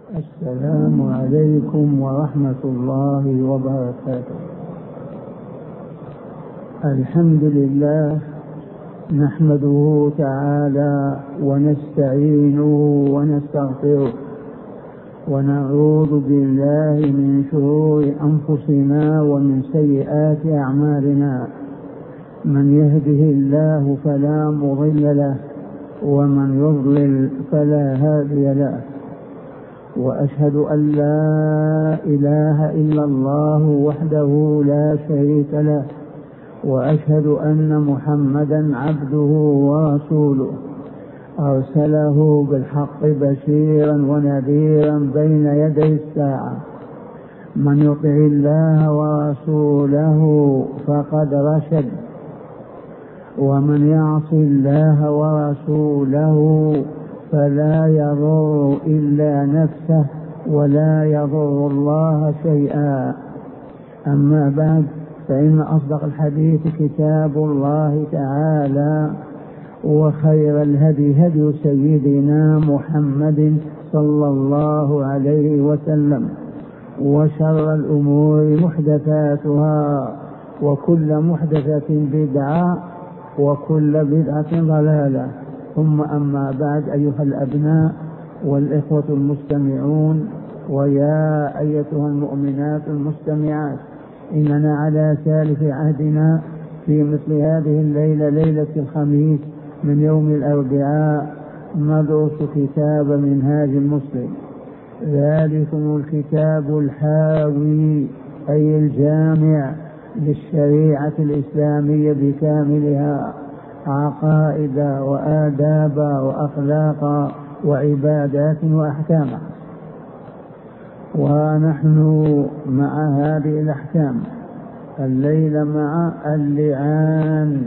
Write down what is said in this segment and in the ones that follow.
السلام عليكم ورحمة الله وبركاته. الحمد لله نحمده تعالى ونستعينه ونستغفره ونعوذ بالله من شرور أنفسنا ومن سيئات أعمالنا. من يهده الله فلا مضل له ومن يضلل فلا هادي له، وأشهد أن لا إله إلا الله وحده لا شريك له، وأشهد أن محمدا عبده ورسوله أرسله بالحق بشيرا ونذيرا بين يدي الساعة. من يطع الله ورسوله فقد رشد، ومن يعص الله ورسوله فلا يضر إلا نفسه ولا يضر الله شيئا. أما بعد، فإن أصدق الحديث كتاب الله تعالى، وخير الهدي هدي سيدنا محمد صلى الله عليه وسلم، وشر الأمور محدثاتها، وكل محدثة بدعة، وكل بدعة ضلالة. ثم أما بعد، أيها الأبناء والإخوة المستمعون، ويا أيتها المؤمنات المستمعات، إننا على سالف عهدنا في مثل هذه الليلة، ليلة الخميس من يوم الأربعاء، ندرس كتاب منهاج المسلم. ذلكم الكتاب الحاوي أي الجامع للشريعة الإسلامية بكاملها، عقائد وآداب وأخلاق وعبادات وأحكام. ونحن مع هذه الأحكام الليلة مع اللعان،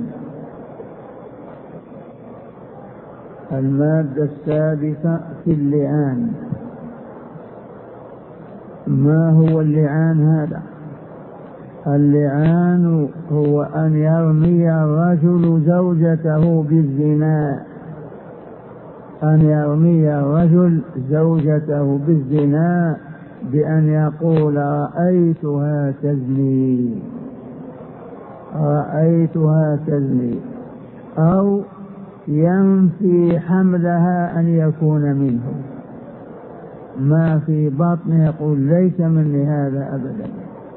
المادة السادسة في اللعان. ما هو اللعان هذا؟ اللعان هو أن يرمي الرجل زوجته بالزنا، أن يرمي الرجل زوجته بالزنا بأن يقول رأيتها تزني، رأيتها تزني، أو ينفي حملها أن يكون منه، ما في بطنه يقول ليس مني هذا أبدا،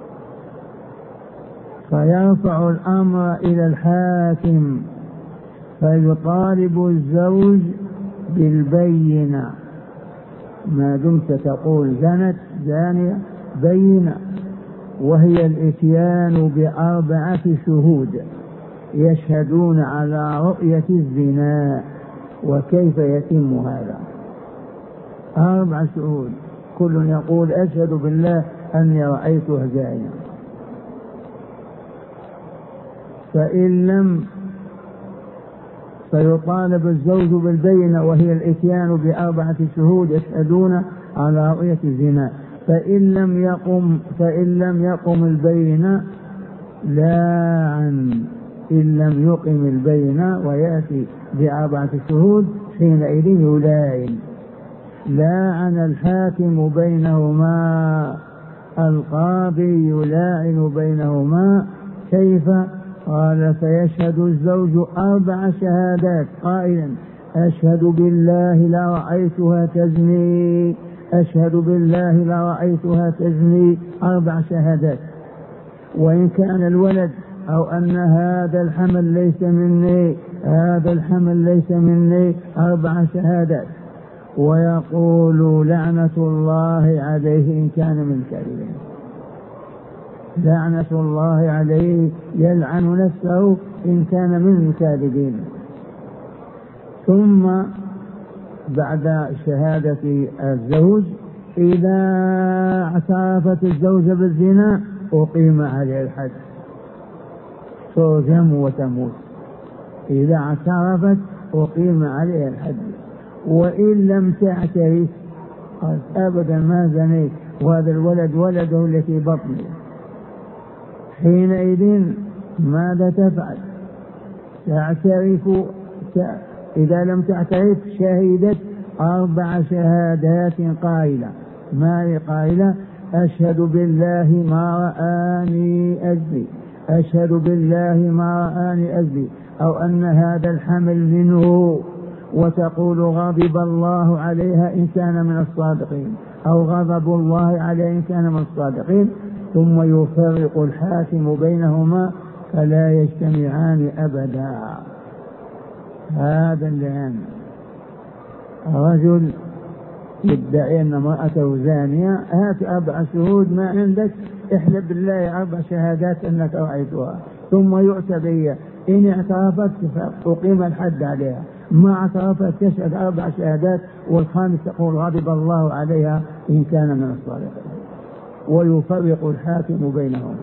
فيرفع الأمر إلى الحاكم فيطالب الزوج بالبينة، ما دمت تقول زنت زانية بينة، وهي الإتيان ب4 شهود يشهدون على رؤية الزنا. وكيف يتم هذا؟ 4 شهود، كل يقول أشهد بالله أني رأيتها زانية. فإن لم فيطالب الزوج بالبينة، وهي الإتيان ب4 شهود يشهدون على رؤية الزنا. فإن لم يقم البينة لاعن، إن لم يقم البينة ويأتي ب4 شهود حينئذ يلاعن. لاعن الحاكم بينهما، القاضي يلاعن بينهما. كيف؟ قال فيشهد الزوج 4 شهادات قائلا أشهد بالله لرأيتها تزني، أشهد بالله لرأيتها تزني، 4 شهادات. وإن كان الولد أو أن هذا الحمل ليس مني، هذا الحمل ليس مني، 4 شهادات. ويقول لعنة الله عليه إن كان من الكاذبين، لعنة الله عليه، يلعن نفسه إن كان من الكاذبين. ثم بعد شهادة الزوج، إذا اعترفت الزوجة بالزنا أقيم عليه الحد، ترجم وتموت. إذا اعترفت أقيم عليه الحد. وإن لم تعترف قال أبدا ما زنيت، وهذا الولد ولده التي بطنه، حينئذ ماذا تفعل؟ تعترف. إذا لم تعترف شهدت 4 شهادات قائلة ما قائلة أشهد بالله ما رآني أزني، أشهد بالله ما رآني أزني، أو أن هذا الحمل منه، وتقول غضب الله عليها إن كان من الصادقين، أو غضب الله عليه إن كان من الصادقين، ثم يفرق الحاكم بينهما فلا يجتمعان أبدا. هذا اللعان. رجل يدعي أن امرأته زانية، هات 4 شهود، ما عندك احلف بالله 4 شهادات أنك رأيتها، ثم يؤتى بها، إن اعترفت فأقيم الحد عليها، ما اعترفت تشهد 4 شهادات، والخامس تقول غضب الله عليها إن كان من الصالحين، ويفرق الحاكم بينهما.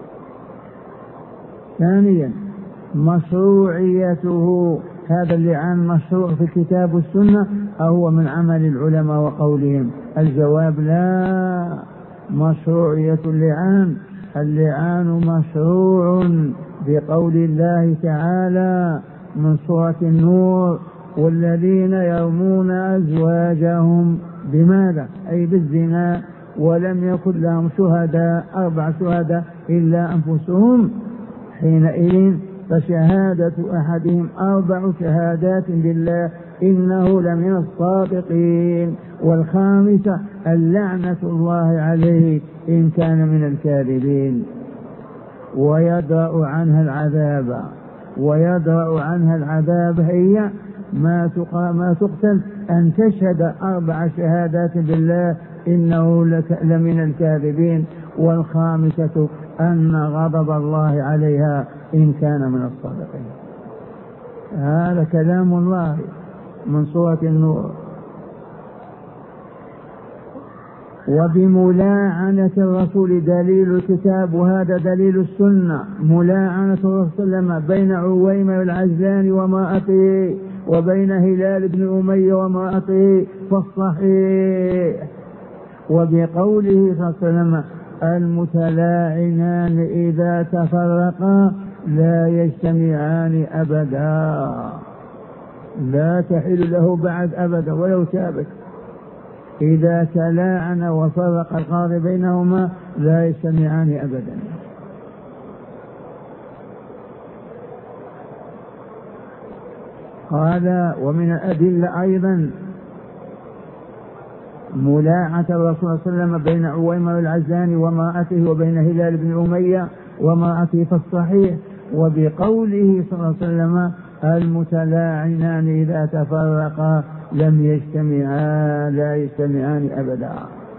ثانيا مشروعيته، هذا اللعان مشروع في الكتاب والسنة أو هو من عمل العلماء وقولهم؟ الجواب لا. مشروعية اللعان مشروع بقول الله تعالى من سورة النور: والذين يرمون أزواجهم بماذا؟ أي بالزنا، ولم يكن لهم شهداء 4 شهداء إلا أنفسهم، حينئذ فشهادة أحدهم 4 شهادات بالله إنه لمن الصادقين، والخامسة اللعنة الله عليه إن كان من الكاذبين. ويدرأ عنها العذاب هي ما تقتل أن تشهد 4 شهادات بالله إنه لمن الكاذبين، والخامسة أن غضب الله عليها إن كان من الصادقين. هذا كلام الله من سورة النور. وبملاعنة الرسول دليل الكتاب، وهذا دليل السنة، ملاعنة الرسول صلى الله عليه وسلم بين عويمة العزلان وامرأته، وبين هلال بن أمية وامرأته في الصحيح. وبقوله صلى الله عليه وسلم: المتلاعنان إذا تفرقا لا يجتمعان أبدا، لا تحل له بعد أبدا ولو تابت. إذا تلاعن وفرق القاضي بينهما لا يجتمعان أبدا. قال: ومن الأدلة أيضا ملاعنة الرسول صلى الله عليه وسلم بين عويمة العزلان وامرأته، وبين هلال بن أمية وامرأته في الصحيح. وبقوله صلى الله عليه وسلم: المتلاعنان إذا تفرقا لم يجتمعا لا يجتمعان أبدا.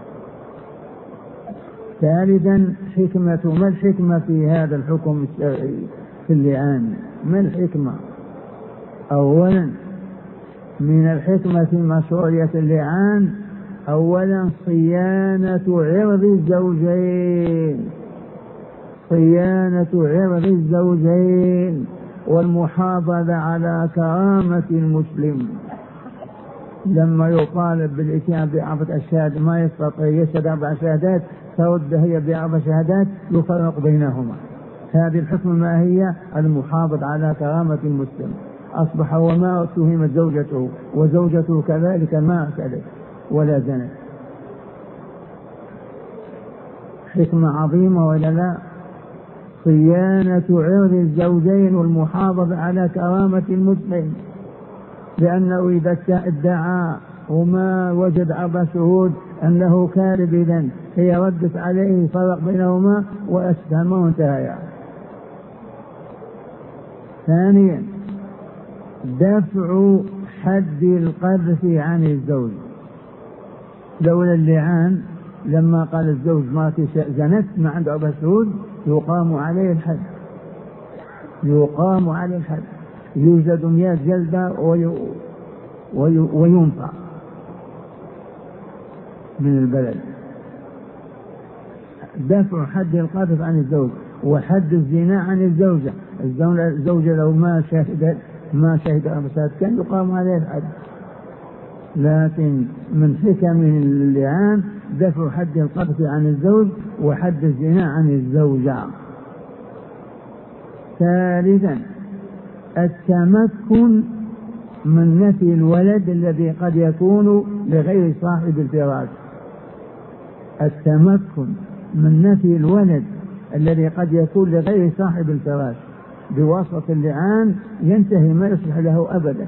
ثالثا حكمة. ما الحكمة في هذا الحكم الشرعي في اللعان؟ ما الحكمة؟ أولا من الحكمة في مشروعية اللعان أولا صيانة عرض الزوجين والمحافظة على كرامة المسلم. لما يطالب بالإتيان ب4 أشهاد ما يستطيع يشهد 4 شهادات، ترد هي ب4 شهادات، يفرق بينهما. هذه الحكمة ما هي؟ المحافظة على كرامة المسلم. أصبح وما اتهمت زوجته وزوجته كذلك ما اعتدت ولا زنت. حكمة عظيمة ولا لا؟ صيانة عرض الزوجين والمحافظة على كرامة المسلم، لأنه إذا ادعى وما وجد 4 شهود أنه كاذب، إذن هي ردت عليه، فرق بينهما وأسلمه وانتهى. ثانيا دفع حد القذف عن الزوج. لولا اللعان لما قال الزوج ما زنت ما عنده 4 شهود يقام عليه الحد، يوجد 100 جلدة وينفى من البلد. دفع حد القذف عن الزوج وحد الزنا عن الزوجة. الزوجة لو ما شهد 4 شهادات كان يقام عليه الحد. لكن من حكم اللعان دفع حد القذف عن الزوج وحد الزنا عن الزوجة. ثالثا التمكن من نفي الولد الذي قد يكون لغير صاحب الفراش. التمكن من نفي الولد الذي قد يكون لغير صاحب الفراش بواسطة اللعان ينتهي ما يصلح له أبدا.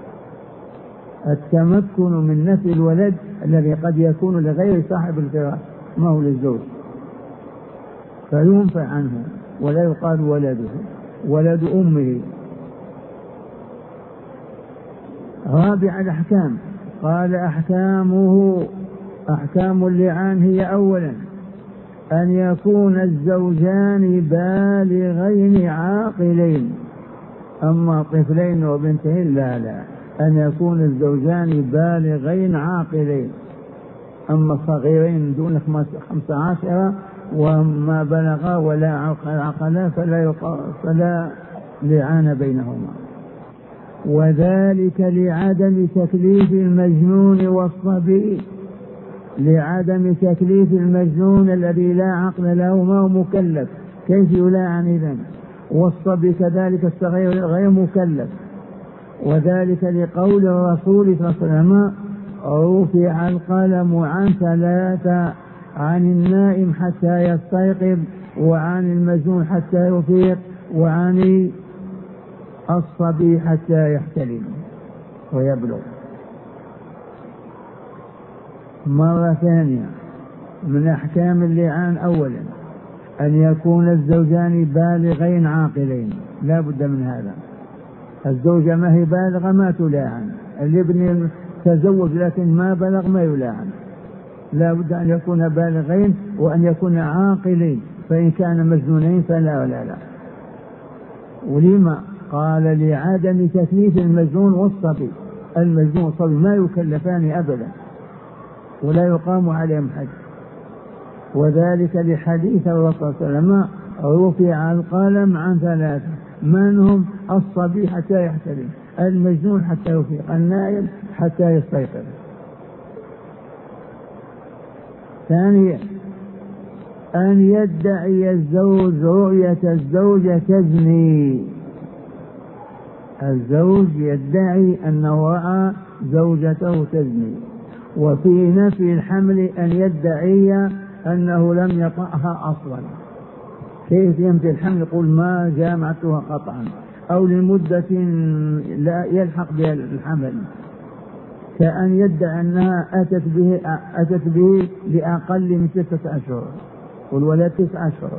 التمكن من نفي الولد الذي قد يكون لغير صاحب الفراش ما هو للزوج فينفى عنه ولا يقال ولده ولد أمه. رابع الأحكام قال أحكام اللعان هي أولا أن يكون الزوجان بالغين عاقلين، أما طفلين وبنتين لا، أن يكون الزوجان بالغين عاقلين، أما صغيرين دون 15 وما بلغا ولا عقلا فلا لعان بينهما. وذلك لعدم تكليف المجنون والصبي، لعدم تكليف المجنون الذي لا عقل له ما هو مكلف كيف يلاعن إذن، والصبي كذلك الصغير غير مكلف. وذلك لقول الرسول صلى الله عليه وسلم رفع القلم عن 3 عن النائم حتى يستيقظ وعن المجنون حتى يفيق وعن الصبي حتى يحتلم ويبلغ. مرة ثانية من أحكام اللعان أولا أن يكون الزوجان بالغين عاقلين، لا بد من هذا. الزوجة ما هي بالغة ما تلاعن، الابن تزوج لكن ما بلغ ما يلاعن، لا بد أن يكون بالغين وأن يكون عاقلين، فإن كان مجنونين فلا ولا لا. ولما قال لعدم تكليف المجنون والصبي، المجنون والصبي ما يكلفان أبدا ولا يقام عليهم حد. وذلك لحديث الرسول صلى الله عليه وسلم رفع القلم عن 3 من هم الصبي حتى يحتلم، المجنون حتى يفيق، النائم حتى يستيقظ. ثانيا أن يدعي الزوج رؤية الزوجة تزني، الزوج يدعي أنه رأى زوجته تزني. وفي نفي الحمل أن يدعي أنه لم يطأها أصلا. كيف ينفي الحمل؟ يقول ما جامعتها قطعا أو لمدة لا يلحق بها الحمل، كأن يدعي أنها أتت به لأقل من 6 أشهر والولد 9 أشهر.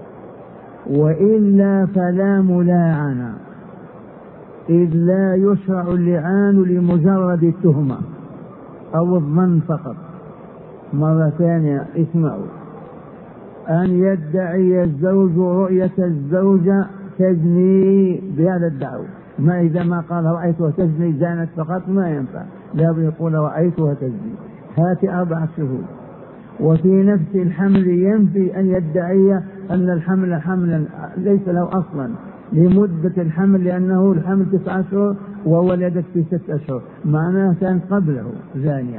وإلا فلا ملاعنة، إذ لا يشرع اللعان لمجرد التهمة أو الظن فقط. مرة ثانية اسمعوا، أن يدعي الزوج رؤية الزوجة تزني بهذا الدعوة، ما إذا ما قال رأيتها تزني زانت فقط ما ينفع، لا يقول رأيتها تزني، هات 4 شهود. وفي نفس الحمل ينفي أن يدعي أن الحمل حملا ليس له أصلا لمدة الحمل، لأنه الحمل 9 أشهر وولدت في 6 أشهر، معناه كان قبله زانية.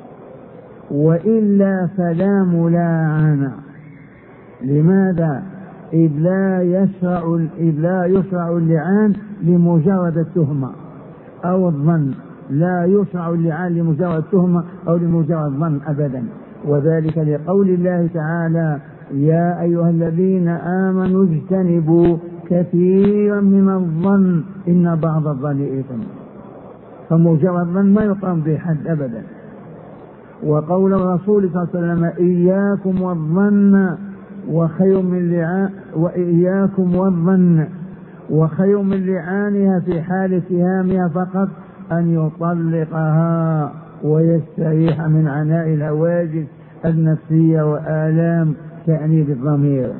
وإلا فلا ملاعنة. لماذا؟ إذ لا يشرع اللعان لمجرد التهمة أو الظن، لا يشرع اللعان لمجرد التهمة أو لمجرد الظن أبدا. وذلك لقول الله تعالى يا أيها الذين آمنوا اجتنبوا كثيرا من الظن إن بعض الظن إثم، فمجرد الظن ما يقام به حد أبدا. وقول الرسول صلى الله عليه وسلم إياكم والظن وخير من لعان، وإياكم والظن وخير من لعانها في حال اتهامها فقط أن يطلقها ويستريح من عناء الهواجس النفسية وآلام تأنيب الضمير.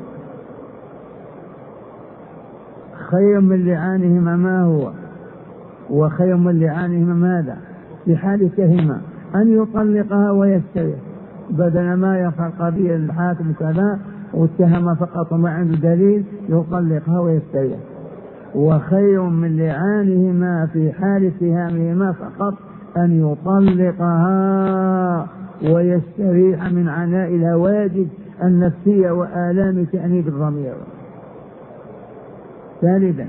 خير من لعانهما ما هو؟ وخير من لعانهما ماذا؟ في حال اتهامها أن يطلقها ويستريح، بدل ما يفعل قضية الحاكم كذا واتهم فقط وما عنده دليل، يطلقها ويستريح. وخير من لعانهما في حال اتهامهما فقط أن يطلقها ويستريح من عناء الهواجس النفسية وآلام تأنيب الضمير. ثالثا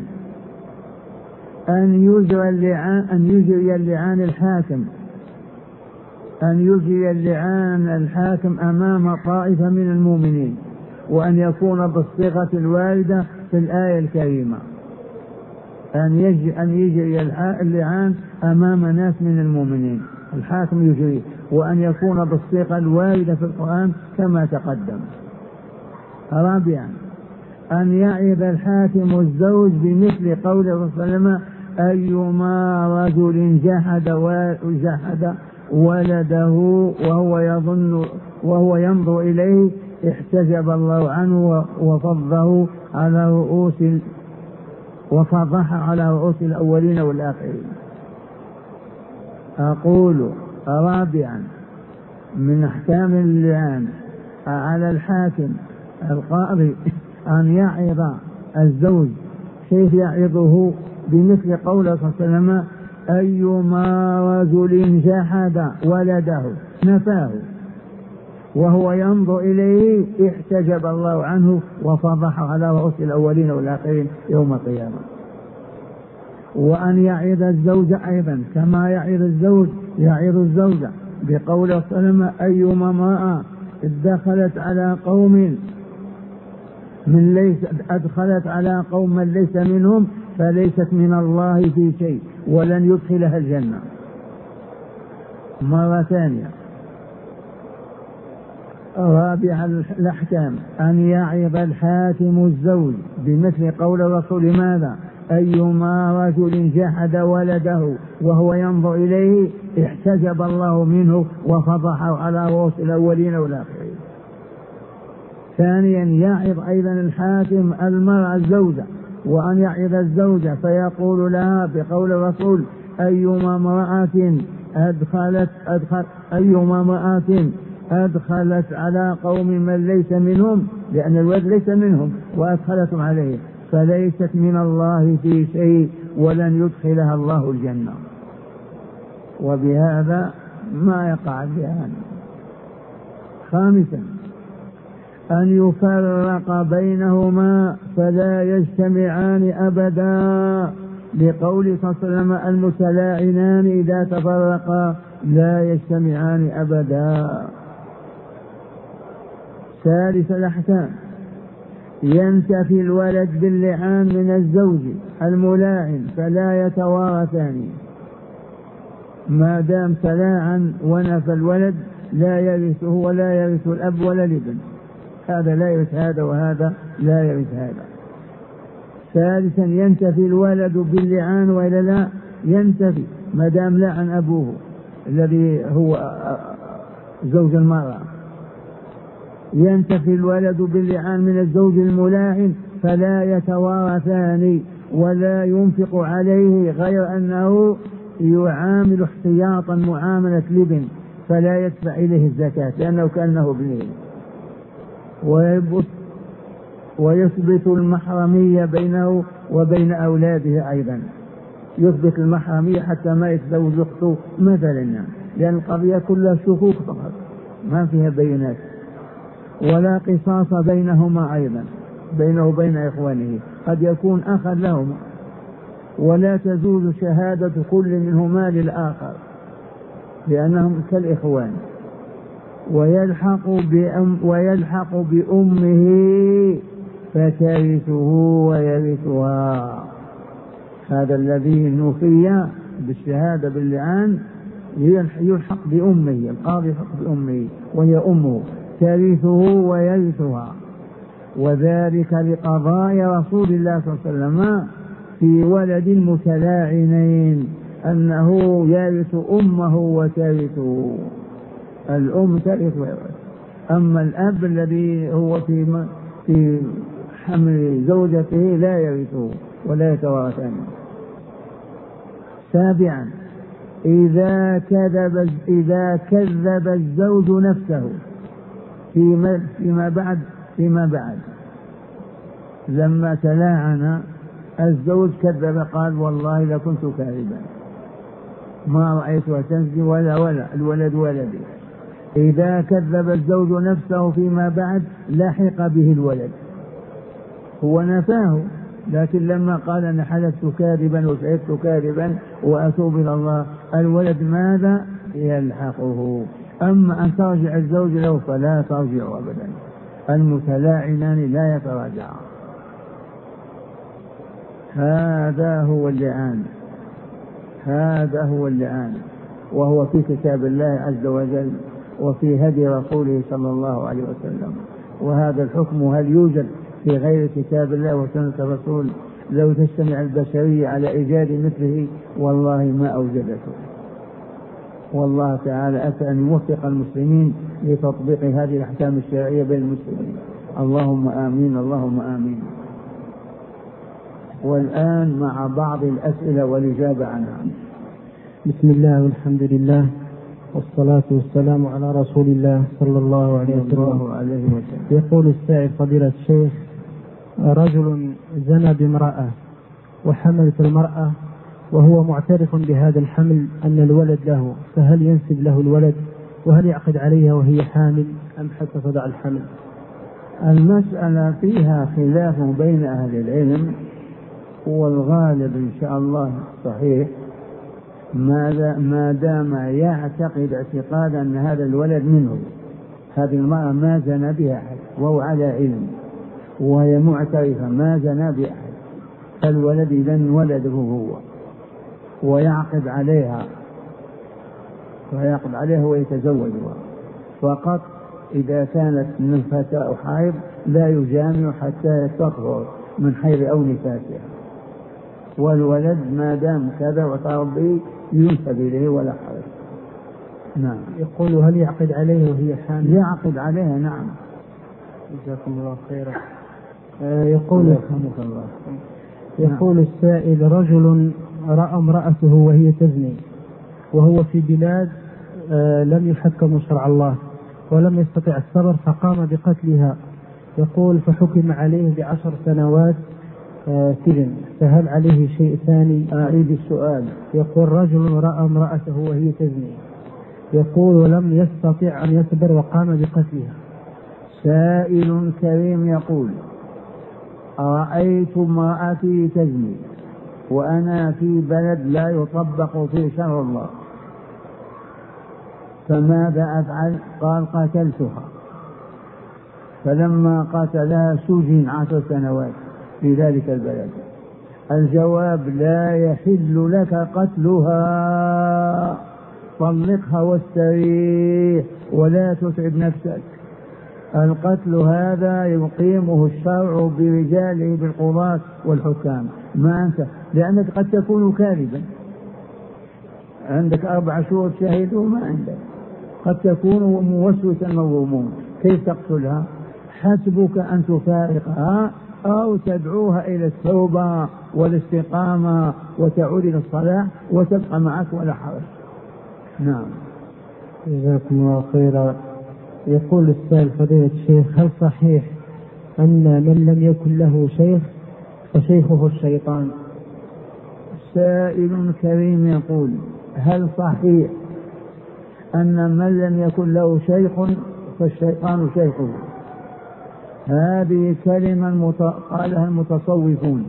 أن يجري اللعان الحاكم أن يجري اللعان الحاكم أمام طائفة من المؤمنين، وأن يكون بالصيغة الواردة في الآية الكريمة، أن يجري اللعان أمام ناس من المؤمنين، الحاكم يجري، وأن يكون بالصيغة الواردة في القرآن كما تقدم. رابعا أن يعظ الحاكم الزوج بمثل قول الرسول صلى الله عليه وسلم: أيما رجل جحد ولده وهو ينظر إليه احتجب الله عنه وفضح على رؤوس الأولين والآخرين. أقول رابعا من أحكام اللعان على الحاكم القاضي أن يعظ الزوج. كيف يعظه؟ بمثل قوله صلى الله عليه وسلم: أيما رجل جحد ولده نفاه وهو ينظر إليه احتجب الله عنه وفضح على رؤوس الأولين والآخرين يوم القيامة. وأن يعظ الزوج أيضا كما يعظ الزوجة بقوله صلى الله عليه وسلم: أيما امرأة أدخلت على قوم من ليس منهم فليست من الله في شيء ولن يدخلها الجنة. مرة ثانية. رابع الأحكام أن يعظ الحاكم الزوج بمثل قول الرسول: ماذا؟ أيما رجل جحد ولده وهو ينظر إليه احتجب الله منه وفضحه على رؤوس الأولين والآخرين. ثانيا يعظ أيضا الحاكم المرأة الزوجة، وأن يعظ الزوجة فيقول لها بقول الرسول: أيما امرأة أدخلت على قوم من ليس منهم، لأن الولد ليس منهم، وأدخلتم عليه فليست من الله في شيء ولن يدخلها الله الجنة. وبهذا ما يقع اللعان. خامسا أن يفرق بينهما فلا يجتمعان أبدا، لقول صلى الله عليه وسلم: المتلاعنان إذا تفرقا لا يجتمعان أبدا. ثالث الأحكام ينتفي الولد باللعان من الزوج الملاعن فلا يتوارثان، ما دام تلاعن ونفى الولد لا يرثه ولا يرث الأب ولا الابن، هذا لا يرث هذا وهذا لا يرث هذا. ثالثا ينتفي الولد باللعان وإلا لا ينتفي ما دام لعن أبوه الذي هو زوج المرأة. ينتفي الولد باللعان من الزوج الملاعن فلا يتوارثان ولا ينفق عليه غير أنه يعامل احتياطا معاملة الابن فلا يدفع إليه الزكاة لأنه كأنه ابنه. ويثبت المحرمية بينه وبين أولاده أيضا، يثبت المحرمية حتى ما يتزوج أخته مثلا، لأن القضية كلها شكوك فقط ما فيها بينات. ولا قصاص بينهما أيضا، بينه وبين إخوانه، قد يكون أخا لهما، ولا تجوز شهادة كل منهما للآخر لأنهم كالإخوان. ويلحق بأمه فترثه ويرثها. هذا الذي نفي بالشهادة باللعان يلحق بأمه، القاضي يلحق بأمه وهي أمه، ترثه ويرثها. وذلك لقضاء رسول الله صلى الله عليه وسلم في ولد متلاعنين أنه يرث أمه وترثه، الأم ترث ويرث. أما الأب الذي هو في حمل زوجته لا يرثه ولا يتوارثان. سابعا إذا كذب الزوج نفسه فيما بعد لما تلاعن الزوج كذب قال: والله لكنت كاذبا ما رأيتها تنزل ولا الولد ولدي. إذا كذب الزوج نفسه فيما بعد لحق به الولد، هو نفاه لكن لما قال: أنا حلفت كاذبا وشهدت كاذبا وأتوب إلى الله، الولد ماذا؟ يلحقه. أما أن ترجع الزوج له فلا ترجع أبدا، المتلاعنان لا يتراجعان. هذا هو اللعان، هذا هو اللعان، وهو في كتاب الله عز وجل وفي هدي رسوله صلى الله عليه وسلم. وهذا الحكم هل يوجد في غير كتاب الله وسنة الرسول؟ لو تجتمع البشرية على إيجاد مثله والله ما أوجدته. والله تعالى أتى أن يوفق المسلمين لتطبيق هذه الأحكام الشرعية بين المسلمين. اللهم آمين، اللهم آمين. والآن مع بعض الأسئلة والإجابة عنها. بسم الله والحمد لله والصلاة والسلام على رسول الله صلى الله عليه وسلم. يقول السائل فضيلة الشيخ: رجل زنى بامرأة وحملت المرأة وهو معترف بهذا الحمل أن الولد له، فهل ينسب له الولد؟ وهل يعقد عليها وهي حامل أم حتى تضع الحمل؟ المسألة فيها خلاف بين أهل العلم، والغالب إن شاء الله صحيح ما دام يعتقد اعتقادا أن هذا الولد منه. هذه المرأة ما زنى بها أحد وهو على علم، وهي معترفة ما زنى بأحد، فالولد إذن ولده هو، ويعقد عليها ويتزوجها. فقط إذا كانت نفسة أو حائض لا يجامع حتى تطهر من حيض أو نفاسها، والولد ما دام كذا وتربي ينسب إليه ولا حرج. نعم. يقول: هل يعقد عليها وهي حامل؟ يعقد عليها، نعم. جزاكم الله خيرا. يقول السائل: رجل رأى امرأته وهي تزني وهو في بلاد لم يحكم شرع الله ولم يستطع الصبر فقام بقتلها، يقول فحكم عليه ب10 سنوات سجن، فهل عليه شيء ثاني؟ أعيد السؤال. يقول: رجل رأى امرأته وهي تزني يقول ولم يستطع أن يصبر وقام بقتلها. سائل كريم يقول: رأيت امرأتي تزني وأنا في بلد لا يطبق فيه شرع الله، فماذا أفعل؟ قال: قتلتها. فلما قتلها سجن 10 سنوات في ذلك البلد. الجواب: لا يحل لك قتلها، طلقها واستريح ولا تتعب نفسك. القتل هذا يقيمه الشرع برجاله بالقضاة والحكام، ما أنت، لأنك قد تكون كاذبا، عندك 4 شهور شهدوا ما عندك، قد تكون موسوسا موهوم، كيف تقتلها؟ حسبك أن تفارقها أو تدعوها إلى التوبة والاستقامة وتعود إلى الصلاة وتبقى معك ولا حرج. نعم. جزاكم الله خيرا. يقول السائل فضيلة الشيخ: هل صحيح أن من لم يكن له شيخ فشيخه الشيطان؟ سائل كريم يقول: هل صحيح أن من لم يكن له شيخ فالشيطان شيخه؟ هذه كلمة قالها المتصوفون،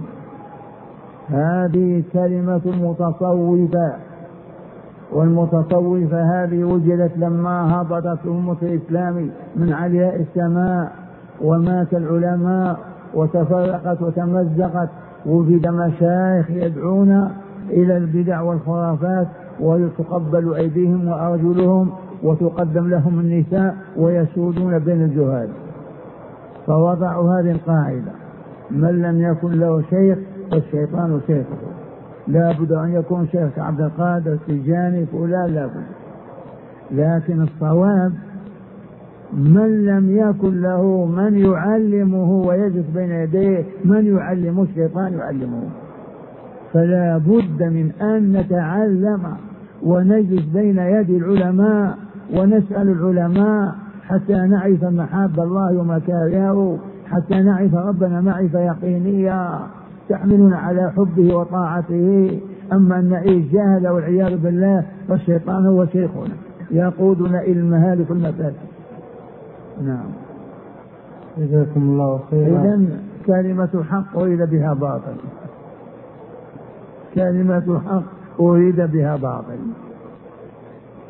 هذه كلمة المتصوفة، والمتصوفة هذه وجدت لما هبطت أمة الإسلام من علياء السماء ومات العلماء وتفرقت وتمزقت، وجد مشايخ يدعون إلى البدع والخرافات ويتقبل أيديهم وأرجلهم وتقدم لهم النساء ويسودون بين الجهال، فوضعوا هذه القاعدة: من لم يكن له شيخ فالشيطان شيخه. لا بد أن يكون شيخ عبد القادر التجاني فلان، لا بد. لكن الصواب: من لم يكن له من يعلمه ويجلس بين يديه من يعلمه، الشيطان يعلمه. فلا بد من أن نتعلم ونجلس بين يدي العلماء ونسأل العلماء حتى نعرف محاب الله ومكارهه، حتى نعرف ربنا معرفة يقينية تحملنا على حبه وطاعته. أما أن نعيش جهل والعياذ بالله فالشيطان هو شيخنا يقودنا إلى المهالك والمفاسد. نعم. جزاكم الله خيرا. إذن كلمة حق أريد بها باطل، كلمة حق أريد بها باطل.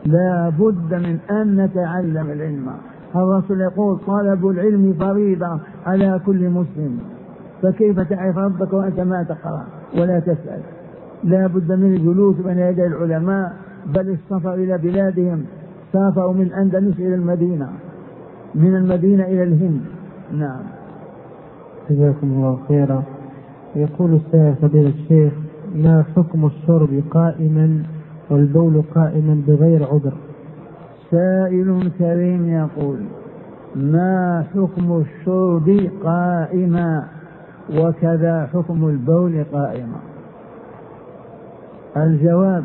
لا بد من أن نتعلم العلم. الرسول يقول طلب العلم فريضة على كل مسلم، فكيف تعرف ربك وأنت ما تقرأ ولا تسأل؟ لا بد من الجلوس بين يدي العلماء، بل السفر إلى بلادهم، سافروا من الأندلس إلى المدينة، من المدينة إلى الهند. نعم. جزاكم الله خيرا. يقول السائل فضيلة الشيخ: ما حكم الشرب قائما والبول قائما بغير عذر؟ سائل كريم يقول: ما حكم الشرب قائما وكذا حكم البول قائما؟ الجواب: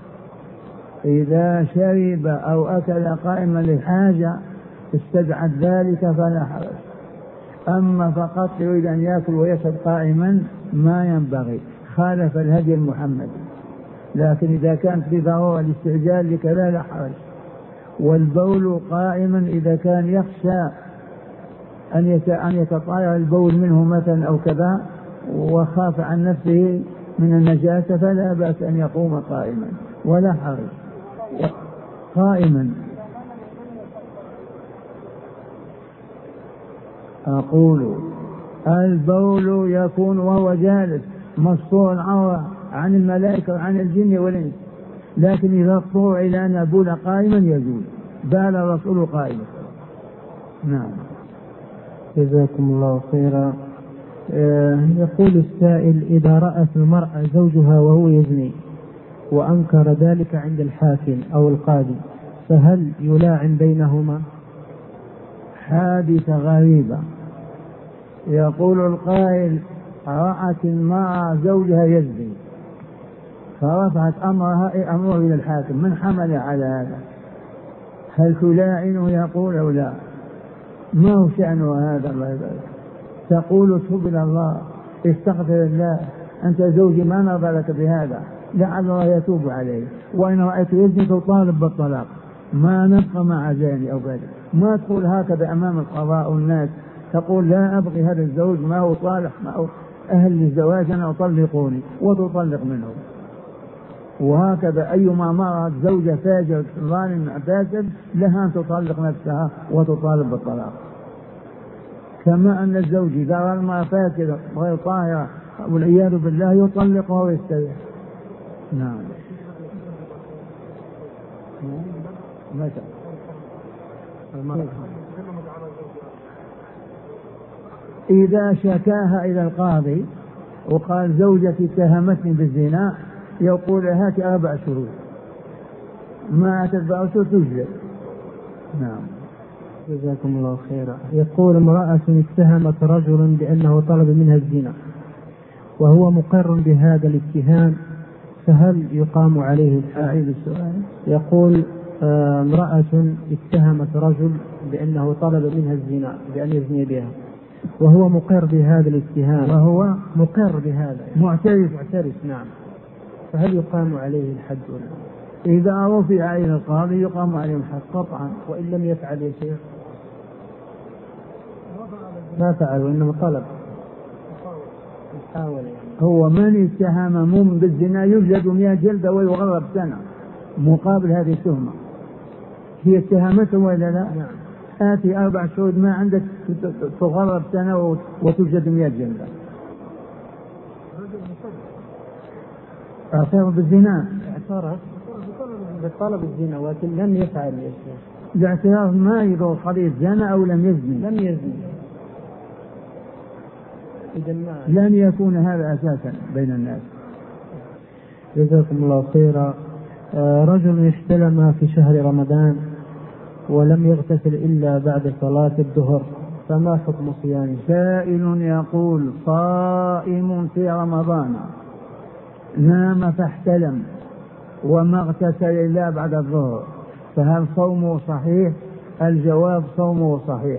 إذا شرب أو أكل قائما للحاجة استدعت ذلك فلا حرج، أما فقط يريد أن يأكل ويشرب قائما ما ينبغي، خالف الهدي المحمدي. لكن إذا كانت بضرورة الاستعجال لكذا لا حرج. والبول قائما إذا كان يخشى أن يتطاير البول منه مثلا أو كذا وخاف عن نفسه من النجاسة فلا بأس أن يقوم قائما ولا حرج. قائما أقول البول يكون وهو جالس مستور العورة عن الملائكة وعن الجن والإنس، لكن إذا اضطر إلى أن يبول قائما يجوز. بال الرسول قائما. نعم. جزاكم الله خيرا. يقول السائل: إذا رأت المرأة زوجها وهو يزني وأنكر ذلك عند الحاكم أو القاضي فهل يلاعن بينهما؟ حادثة غريبة. يقول القائل: رأت المرأة زوجها يزني فرفعت أمره إلى الحاكم، من حمل على هذا؟ هل تلاعنه؟ يقول أو لا؟ ما هو شأنه هذا؟ الله يبارك. تقول: تب إلى الله، استغفر الله، أنت زوجي ما نرضى لك بهذا، لعل الله يتوب عليه. وإن رأيت يزني تطالب بالطلاق، ما نبقى مع زاني أو بادئ. ما تقول هكذا أمام القضاء والناس، تقول لا أبغي هذا الزوج، ما هو صالح، ما هو أهل للزواج، أنا أطلقوني، وتطلق منه. وهكذا أيما مرأة زوجة فاجر ظالم فاسد لها أن تطلق نفسها وتطالب بالطلاق. كما أن الزوج إذا رأى المرأة فاسدة غير طاهرة والعياذ بالله يطلقها ويستريح. نعم. متى؟ إذا شكاها إلى القاضي وقال زوجتي اتهمتني بالزنا، يقول هات 4 شهور، ما أتت 4 شهور تجلد. نعم. جزاكم الله خيرا. يقول: امرأة اتهمت رجلا بأنه طلب منها الزنا وهو مقر بهذا الاتهام، فهل يقام عليه الحد؟ أعيد السؤال. يقول: امرأة اتهمت رجل بأنه طلب منها الزنا، بأن يزني بها، وهو مقر بهذا الاتهام، وهو مقر بهذا يعني معترف. نعم. فهل يقام عليه الحد ولا؟ إذا رفع إلى القاضي يقام عليه الحد قطعا. وإن لم يفعل يا شيخ؟ ما فعل وإنما طلب، يحاول يعني. هو من اتهم مؤمن بالزنا يجلد 100 جلدة ويغرب سنة مقابل هذه التهمة. هي اتهمته ولا لا؟ نعم. آتي 4 شهود، ما عندك تغرب سنة وتجلد 100 جلدة. اعترف بالزنا، اعترف بطلب الزنا ولكن لم يفعل يا شيخ. الاعتراف ما يضر قضية زنا أو لم يزني. لن يكون هذا أساسا بين الناس. جزاكم الله خيرا. رجل استلم في شهر رمضان ولم يغتسل إلا بعد صلاة الظهر، فما حكم صيامه؟ سائل يقول: صائم في رمضان نام فاحتلم وما اغتسل إلا بعد الظهر، فهل صومه صحيح؟ الجواب: صومه صحيح.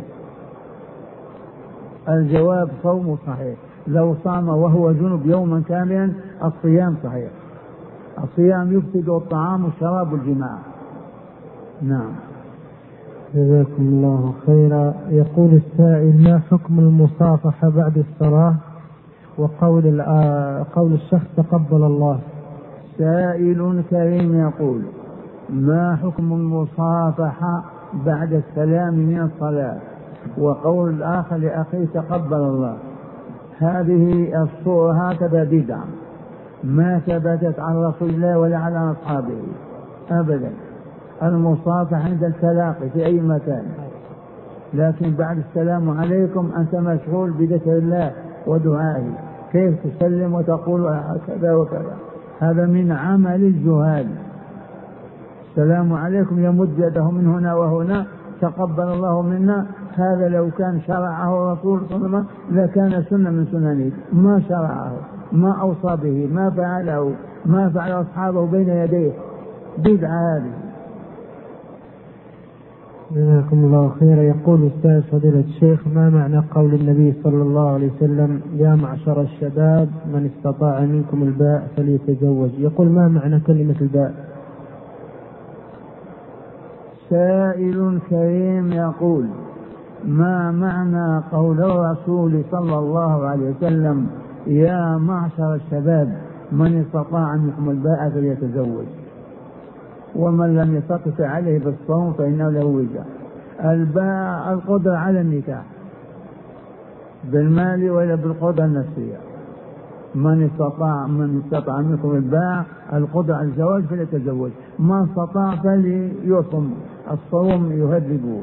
الجواب: صومه صحيح. لو صام وهو جنب يوما كاملا الصيام صحيح. الصيام يفسد الطعام والشراب والجماع. نعم. جزاكم الله خيرا. يقول السائل: ما حكم المصافحة بعد الصلاة وقول الشخص تقبل الله؟ سائل كريم يقول: ما حكم المصافحة بعد السلام من الصلاة؟ وقول الآخر لأخيه تقبل الله. هذه الصورة هكذا بدعة ما ثبتت عن رسول الله ولا على أصحابه أبدا. المصافحة عند التلاقي في أي مكان، لكن بعد السلام عليكم أنت مشغول بذكر الله ودعائه، كيف تسلم وتقول كذا وكذا؟ هذا من عمل الجهال. السلام عليكم يمد يده من هنا وهنا، تقبل الله منا، هذا لو كان شرعه رسول صلى الله عليه وسلم لكان سنة من سننه، ما شرعه، ما أوصى به، ما فعله، ما فعل أصحابه بين يديه، بدعة هذه. جزاكم الله خيرا. يقول أستاذ فضيلة الشيخ: ما معنى قول النبي صلى الله عليه وسلم: يا معشر الشباب من استطاع منكم الباء فليتزوج؟ يقول: ما معنى كلمة الباء؟ سائل كريم يقول: ما معنى قول الرسول صلى الله عليه وسلم: يا معشر الشباب من استطاع منكم الباء فليتزوج؟ ومن لم يستطع عليه بالصوم فإنه له وجاء. الباء القدرة على النكاح بالمال ولا بالقدرة النفسية. من استطاع منكم الباء القدرة على الزواج فليتزوج، ما استطاع فليصم. الصوم يهذبه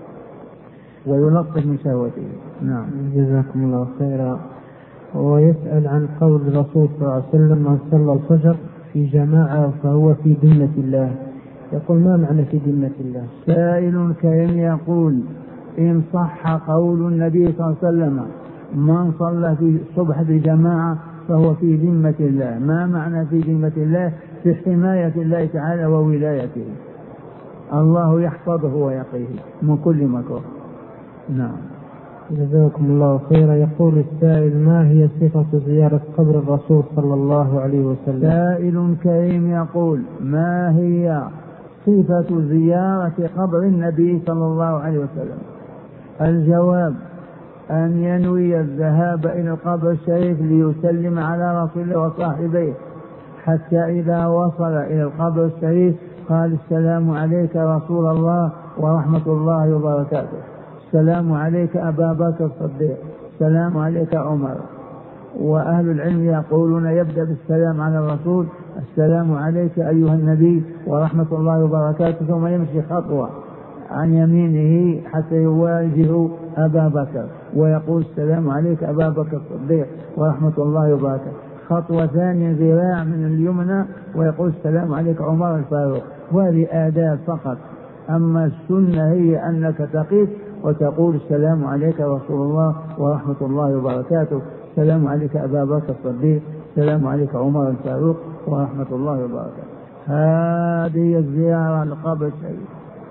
ويلطف من شهوته. نعم. جزاكم الله خيرا. ويسأل عن قول الرسول صلى الله عليه وسلم: من صلى الفجر في جماعة فهو في ذمة الله. يقول: ما معنى في ذمة الله؟ سائل كريم يقول: إن صح قول النبي صلى الله عليه وسلم: من صلى في الصبح بجماعة فهو في ذمة الله، ما معنى في ذمة الله؟ في حماية الله تعالى وولايته، الله يحفظه ويقيه من كل مكروه. نعم. جزاكم الله خيرا. يقول السائل: ما هي صفة زيارة قبر الرسول صلى الله عليه وسلم؟ سائل كريم يقول: ما هي صفة زيارة قبر النبي صلى الله عليه وسلم؟ الجواب: أن ينوي الذهاب إلى القبر الشريف ليسلم على رسول الله وصاحبيه، حتى إذا وصل إلى القبر الشريف قال: السلام عليك رسول الله ورحمة الله وبركاته، السلام عليك أبا بكر الصديق، السلام عليك عمر. وأهل العلم يقولون يبدأ بالسلام على الرسول: السلام عليك أيها النبي ورحمة الله وبركاته، ثم يمشي خطوة عن يمينه حتى يواجه أبا بكر ويقول: السلام عليك أبا بكر الصديق ورحمة الله وبركاته. خطوة ثانية ذراع من اليمنى ويقول: السلام عليك عمر الفاروق. وهذه آداب فقط. أما السنة هي أنك تقف وتقول: السلام عليك رسول الله ورحمة الله وبركاته، السلام عليك أبا بكر الصديق، السلام عليك عمر الفاروق ورحمة الله وبركاته. هذه الزيارة لقبر الشريف.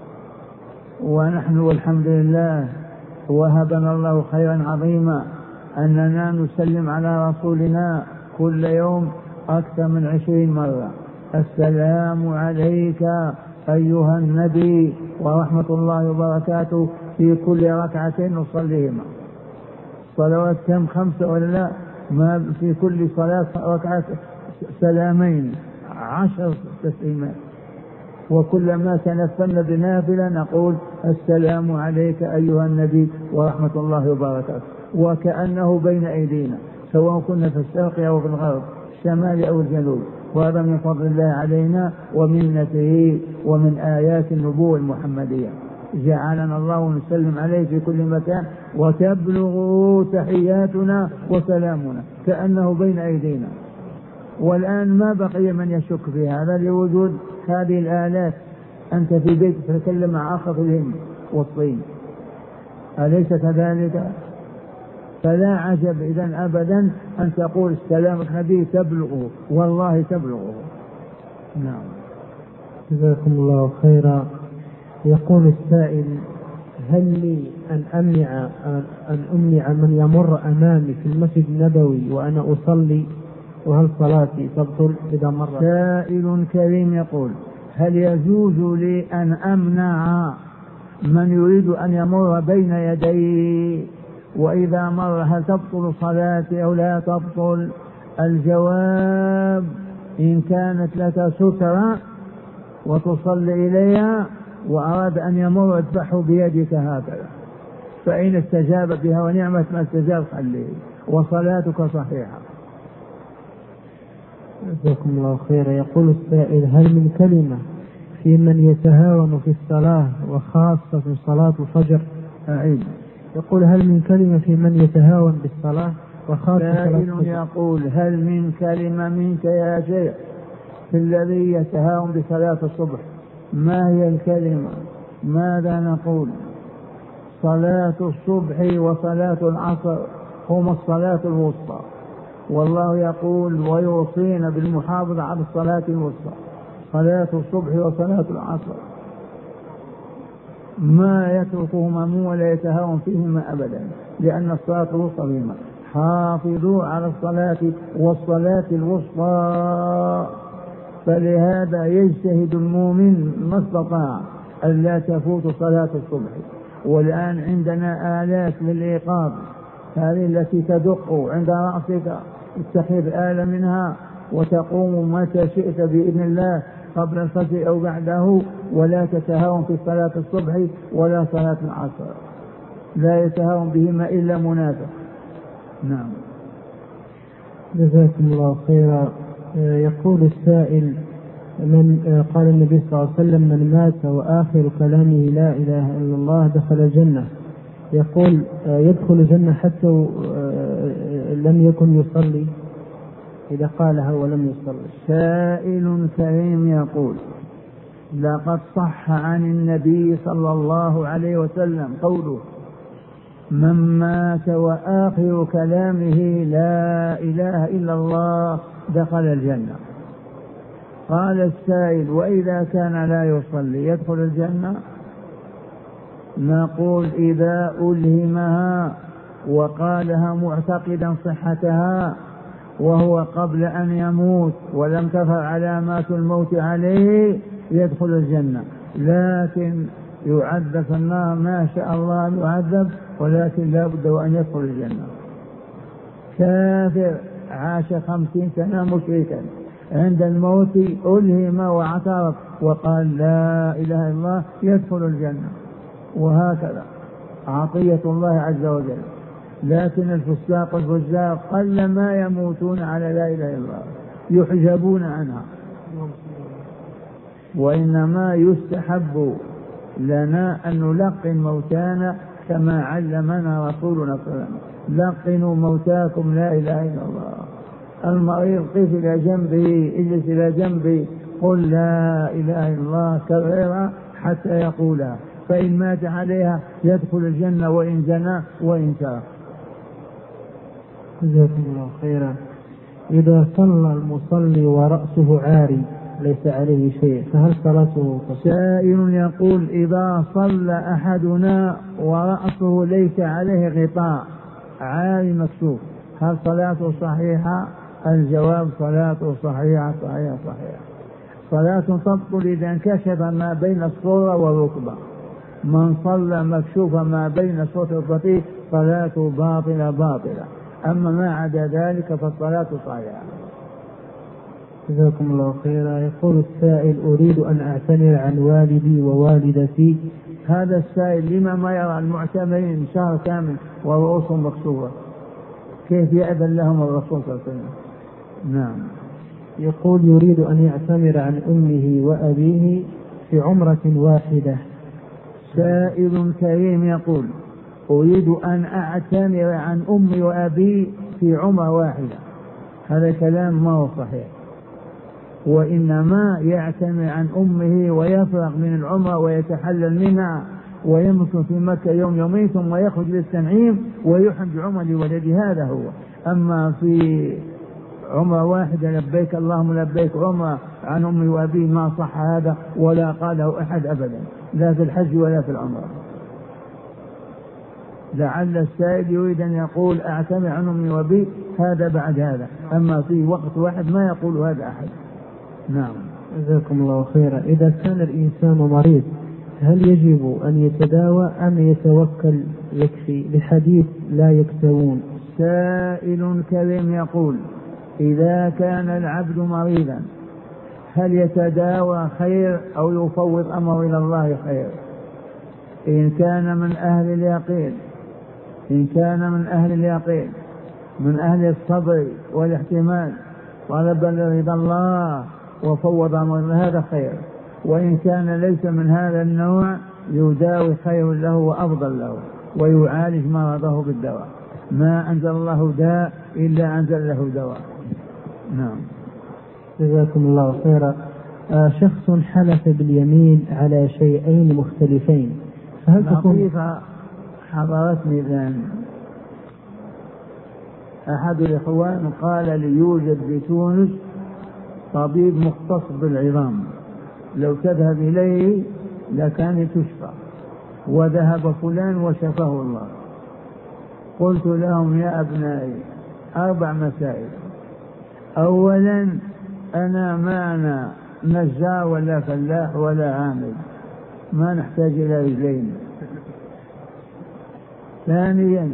ونحن والحمد لله وهبنا الله خيرا عظيما أننا نسلم على رسولنا كل يوم أكثر من 20 مرة: السلام عليك أيها النبي ورحمة الله وبركاته، في كل ركعتين نصليهما. صلوات كم؟ 5 ولا لا؟ ما في كل صلاة ركعة سلامين، 10 تسليمات. وكلما تنفلنا بنافلة نقول: السلام عليك أيها النبي ورحمة الله وبركاته، وكأنه بين أيدينا سواء كنا في الشرق أو في الغرب، الشمال أو الجنوب. وهذا من فضل الله علينا ومنته ومن آيات النبوة المحمدية. جعلنا الله نسلم عليه في كل مكان وتبلغ تحياتنا وسلامنا كأنه بين أيدينا. والآن ما بقي من يشك في هذا لوجود هذه الآلات. أنت في بيت تتكلم مع أخ في الهند والصين، أليس كذلك؟ فلا عجب إذن أبدا أن تقول: السلام النبي تبلغه، والله تبلغه. نعم. جزاكم الله خيرا. يقول السائل: هل لي أن أمنع من يمر أمامي في المسجد النبوي وأنا أصلي، وهل صلاتي تبطل إذا مر؟ سائل كريم يقول: هل يجوز لي أن أمنع من يريد أن يمر بين يدي، وإذا مر هل تبطل صلاتي أو لا تبطل؟ الجواب: إن كانت لك سترة وتصلي إليها وأراد أن يمر ادفعه بيدك هكذا، فإن استجاب بها ونعمت، ما استجاب خليه، وصلاتك صحيحة. جزاكم الله خيرا. يقول السائل: هل من كلمة في من يتهاون في الصلاة وخاصة صلاة الفجر؟ أعيد. يقول: هل من كلمة في من يتهاون بالصلاة وخاصة صلاة الفجر؟ يقول: هل من كلمة منك يا شيخ في الذي يتهاون بصلاة الصبح؟ ما هي الكلمة؟ ماذا نقول؟ صلاة الصبح وصلاة العصر هما الصلاة الوسطى، والله يقول: ويوصينا بالمحافظة على الصلاة الوسطى، صلاة الصبح وصلاة العصر ما يتركهما ولا يتهاون فيهما أبدا، لأن الصلاة الوسطى بهما. حافظوا على الصلاة والصلاة الوسطى. فلهذا يجتهد المؤمن ما استطاع ألا تفوت صلاة الصبح. والآن عندنا آلات للإيقاظ، هذه التي تدق عند رأسك، اتخذ آلة منها وتقوم متى شئت بإذن الله، قبل الفجر أو بعده، ولا تتهاون في صلاة الصبح ولا صلاة العصر، لا يتهاون بهما إلا منافق. نعم. جزاكم الله خيرا. يقول السائل: قال النبي صلى الله عليه وسلم: من مات وآخر كلامه لا إله إلا الله دخل الجنة. يقول: يدخل الجنة حتى لم يكن يصلي إذا قالها ولم يصلي؟ سائل كريم يقول: لقد صح عن النبي صلى الله عليه وسلم قوله: من مات وآخر كلامه لا إله إلا الله دخل الجنة. قال السائل: وإذا كان لا يصلي يدخل الجنة؟ نقول: إذا ألهمها وقالها معتقدا صحتها وهو قبل أن يموت ولم تظهر علامات الموت عليه يدخل الجنة، لكن يعذب في النار ما شاء الله أن يعذب، ولكن لا بد وأن يدخل الجنة. كافر عاش 50 سنة مشركا، عند الموت ألهم واعترف وقال لا إله إلا الله يدخل الجنة. وهكذا عطية الله عز وجل. لكن الفساق والفجار قل ما يموتون على لا إله إلا الله، يحجبون عنها. وإنما يستحب لنا أن نلقن موتانا كما علمنا رسولنا صلى الله عليه وسلم: لقنوا موتاكم لا إله إلا الله. المريض قف إلى جنبه، اجلس إلى جنبه، قل لا إله إلا الله كررها حتى يقولها، فإن مات عليها يدخل الجنة وإن زنى وإن سرق. جزاكم الله خيرا. إذا صلى المصلي ورأسه عاري ليس عليه شيء فهل صلاته تصح؟ سائل يقول: إذا صلى أحدنا ورأسه ليس عليه غطاء، عاري مكشوف، هل صلاته صحيحة؟ الجواب: صلاته صحيحة صحيحة صحيحة. صلاة تبطل إذا انكشف ما بين الصورة والركبة. من صلى مكشوف ما بين الصورة والركبة صلاته باطلة باطلة، أما ما عدا ذلك فالصلاة صحيحة. جزاكم الله خيرا. يقول السائل: أريد أن أعتمر عن والدي ووالدتي. هذا السائل لما ما يرى المعتمرين شهر كامل ورؤوسهم مكسورة، كيف يأذن لهم الرسول صلى الله عليه وسلم؟ نعم. يقول: يريد أن يعتمر عن أمه وأبيه في عمرة واحدة. سائل كريم يقول: أريد أن أعتمر عن أمي وأبي في عمرة واحدة. هذا كلام ما هو صحيح، وإنما يعتمر عن أمه ويفرغ من العمرة ويتحلل منها ويمكث في مكة يوم يومين ثم يخرج للتنعيم ويحج بعمرة لولده، هذا هو. أما في عمرة واحدة لبيك اللهم لبيك عمرة عن أمي وأبي ما صح هذا ولا قاله أحد أبدا، لا في الحج ولا في العمرة. لعل السائل يريد أن يقول أعتمر عن أمي وأبي، هذا بعد هذا، أما في وقت واحد ما يقول هذا أحد. نعم. جزاكم الله خيرا. إذا كان الإنسان مريض هل يجب أن يتداوى أم يتوكل يكفي، لحديث لا يكتوون؟ سائل كريم يقول: إذا كان العبد مريضا هل يتداوى خير أو يفوض أمره إلى الله خير؟ إن كان من أهل اليقين، إن كان من أهل اليقين من أهل الصبر والاحتمال طلب رضا الله وفوض أمره هذا خير. وإن كان ليس من هذا النوع يداوي خير له وأفضل له ويعالج مرضه بالدواء. ما أنزل الله داء إلا أنزل له دواء. نعم. جزاكم الله خيرا. شخص حلف باليمين على شيئين مختلفين، فهل تكون حضرتني الآن أحد الإخوان قال لي يوجد بتونس طبيب مختص بالعظام، لو تذهب إليه لكان تشفى، وذهب فلان وشفاه الله. قلت لهم يا أبنائي 4 مسائل. أولا أنا ما أنا نجار ولا فلاح ولا عامل، ما نحتاج إلى رجلين. ثانيا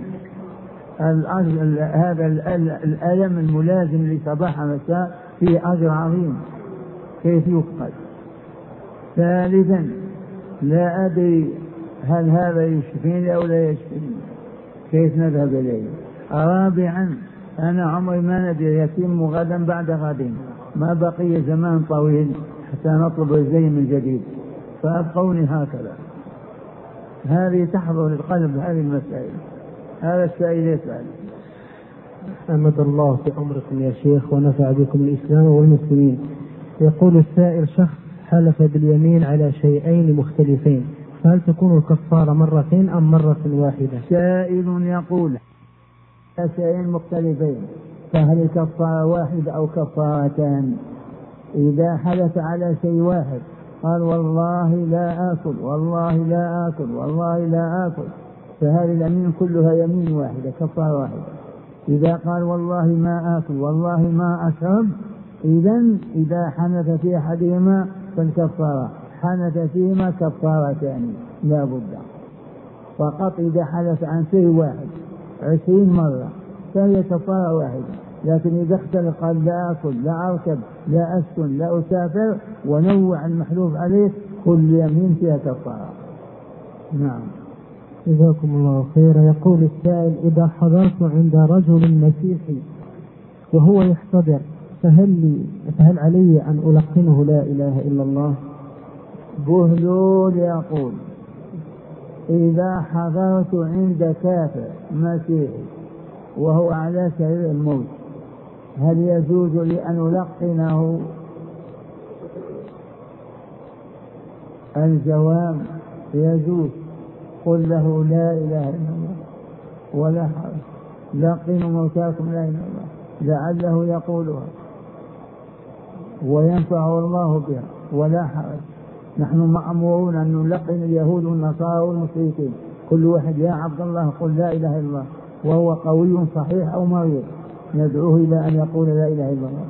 هذا الألم الملازم لصباح مساء فيه أجر عظيم، كيف يفقد؟ ثالثا لا أدري هل هذا يشفيني أو لا يشفيني، كيف نذهب إليه؟ رابعا أنا عمري ما ندري يتم غدا بعد غد، ما بقي زمان طويل حتى نطلب رجلين من جديد، فأبقوني هكذا. هذه تحضر للقلب هذه المسائل. هذا السائل يسأل. أمد الله في عمركم يا شيخ ونفع بكم الإسلام والمسلمين. يقول السائل شخص حلف باليمين على شيئين مختلفين، فهل تكون الكفارة مرتين أم مرة واحدة؟ سائل يقول شيئين مختلفين، فهل الكفارة واحدة أو كفارتان؟ إذا حلف على شيء واحد قال والله لا آكل والله لا آكل والله لا آكل، فهذه اليمين كلها يمين واحدة كفارة واحدة. إذا قال والله ما آكل والله ما أشرب، إذا حنث في أحدهما فالكفارة، حنث فيهما كفارتان لا بد. فقط إذا حلف عن شيء واحد 20 مرة فهي كفارة واحدة. لكن إذا اختلف قال لا أكل لا أركب لا أسكن لا أسافر ونوع المحلوف عليه، كل يمين فيها كفارة. نعم. جزاكم الله خيرا. يقول السائل إذا حضرت عند رجل مسيحي وهو يحتضر فهل علي أن ألقنه لا إله إلا الله؟ بهلول يقول إذا حضرت عند كافر مسيحي وهو على سرير الموت هل يجوز لي أن ألقنه؟ الجواب يجوز. قل له لا إله إلا الله ولا حرج، لقنوا موتاكم لا إله إلا الله لعله يقولها وينفعه الله بها ولا حرج. نحن مأمورون أن نلقن اليهود والنصارى والمشركين، كل واحد يا عبد الله قل لا إله إلا الله وهو قوي صحيح أو مريض، ندعوه إلى أن يقول لا إله إلا الله.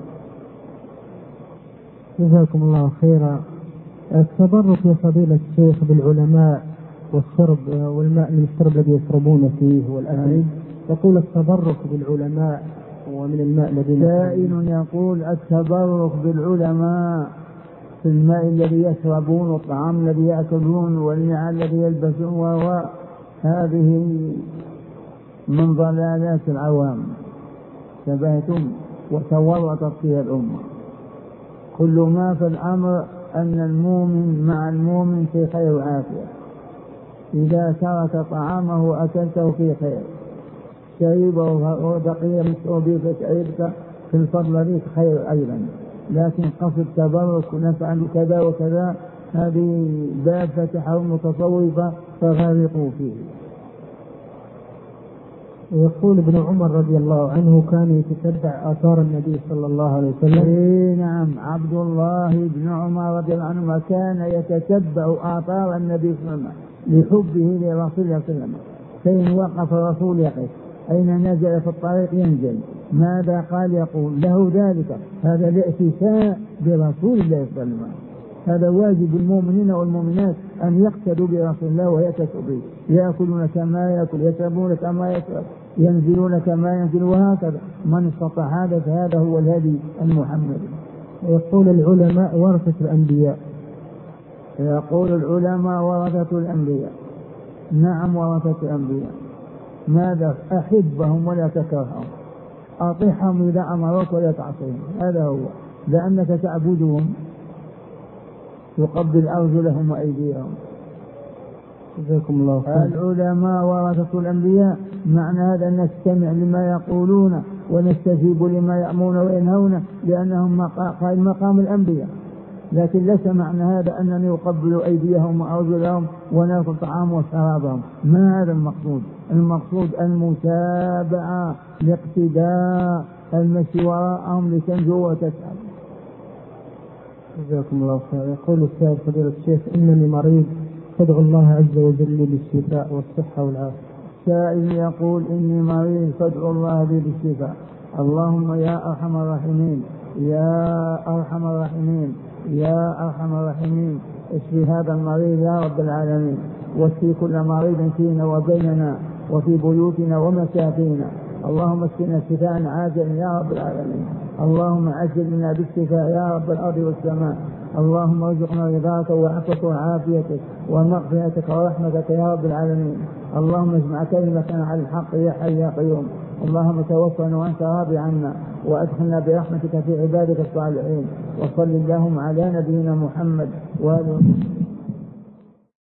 جزاكم الله خيرا. التبرك يا فضيلة الشيخ بالعلماء والشرب والماء من الشرب الذي يشربون فيه والأكل، يقول التبرك بالعلماء ومن الماء الذي سائل يقول التبرك بالعلماء في الماء الذي يشربون والطعام الذي يأكلون والنعال الذي يلبسون هذه من ضلالات العوام، تبهتم وتورطت فيها الأمة. كل ما في الأمر أن المؤمن مع المؤمن في خير وعافية، إذا ترك طعامه وأكلته في خير، شربه وبقي مشروبه فتعبك في الفضل لك خير أيضا. لكن قصد تبرك ونفعل كذا وكذا هذه باب فتحه المتصوفة فغرقوا فيه. ويقول ابن عمر رضي الله عنه كان يتتبع آثار النبي صلى الله عليه وسلم. نعم، عبد الله بن عمر رضي الله عنه كان يتتبع آثار النبي صلى الله عليه وسلم لحبه لرسول الله صلى الله عليه وسلم. فإن وقف الرسول يقف، أين نزل في الطريق ينزل، ماذا قال يقول له ذلك. هذا الاعتساء برسول الله صلى الله عليه وسلم، هذا واجب المؤمنين والمؤمنات أن يقتدوا برسول الله ويتسوا به. يأكلون كما يأكل، يشربون كما يشرب، ينزلون كما ينزل، وهكذا. من استطاع هذا فهذا هو الهدي المحمدي. يقول العلماء ورثة الأنبياء. يقول العلماء ورثة الأنبياء. نعم ورثة الأنبياء. ماذا؟ أحبهم ولا تكرههم، أطيعهم إذا أمرك ولا تعصيهم، هذا هو، لأنك تعبدهم، تقبل أرجلهم وأيديهم. جزاكم الله خير. العلماء ورثة الأنبياء، معنى هذا أن نستمع لما يقولون ونستجيب لما يأمرون وينهون، لأنهم مقام الأنبياء، لكن ليس معنى هذا أنني أقبل أيديهم وأرجلهم ونأكل طعام وشرابهم، ما هذا المقصود. المقصود المتابعة، الاقتداء، المشي وراءهم لتنجو وتسعد. جزاكم الله خير. يقول السائل فضيلة الشيخ إنني مريض، فادعو الله عز وجل بالشفاء والصحة والعافية. سائل يقول إني مريض فادعو الله لي بالشفاء. اللهم يا أرحم الراحمين، يا أرحم الراحمين، يا أرحم الراحمين، اشفي هذا المريض يا رب العالمين، واشفي كل مريض فينا وبيننا وفي بيوتنا ومساكننا. اللهم اشفنا شفاء عاجلا يا رب العالمين. اللهم عجل لنا بالشفاء يا رب الأرض والسماء. اللهم ارزقنا رضاك وعفوك وعافيتك ومغفرتك ورحمتك يا رب العالمين. اللهم اجمع كلمتنا على الحق يا حي يا قيوم. اللهم توفنا وانت راضي عنا، وادخلنا برحمتك في عبادك الصالحين. وصل اللهم على نبينا محمد وآله.